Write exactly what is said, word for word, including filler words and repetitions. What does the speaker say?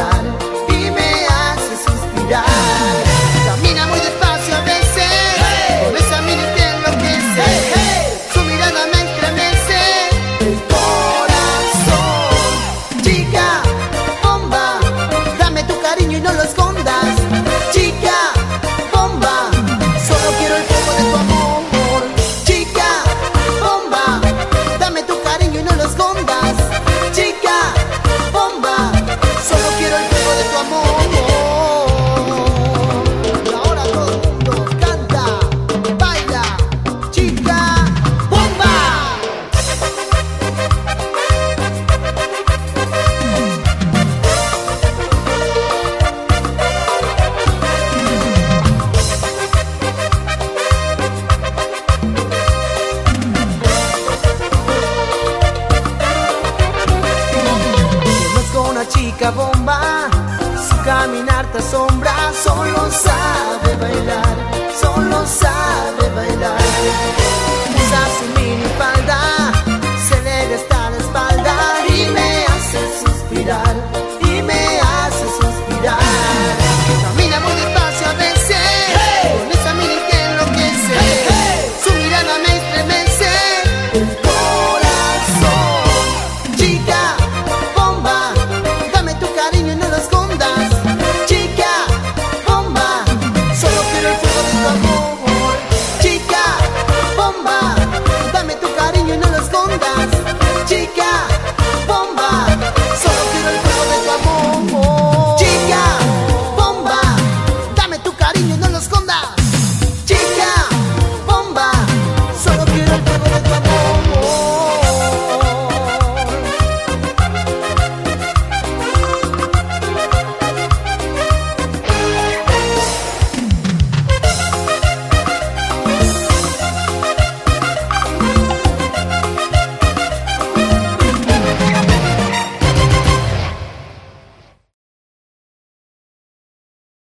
bailar y me haces suspirar. Camina muy despacio a veces, hey, con esa mini te enloquece, hey, hey, su mirada me estremece el corazón. Chica bomba, dame tu cariño y no lo escondas. Chica bomba, solo quiero el fuego de tu amor. Chica bomba, dame tu cariño y no lo escondas. Chica bomba, solo quiero el fuego de tu amor. Y ahora todo el mundo canta, baila, chica bomba. Conozco una chica bomba, su caminar te asombra, solo sabe bailar, solo sabe bailar. Usa su mini falda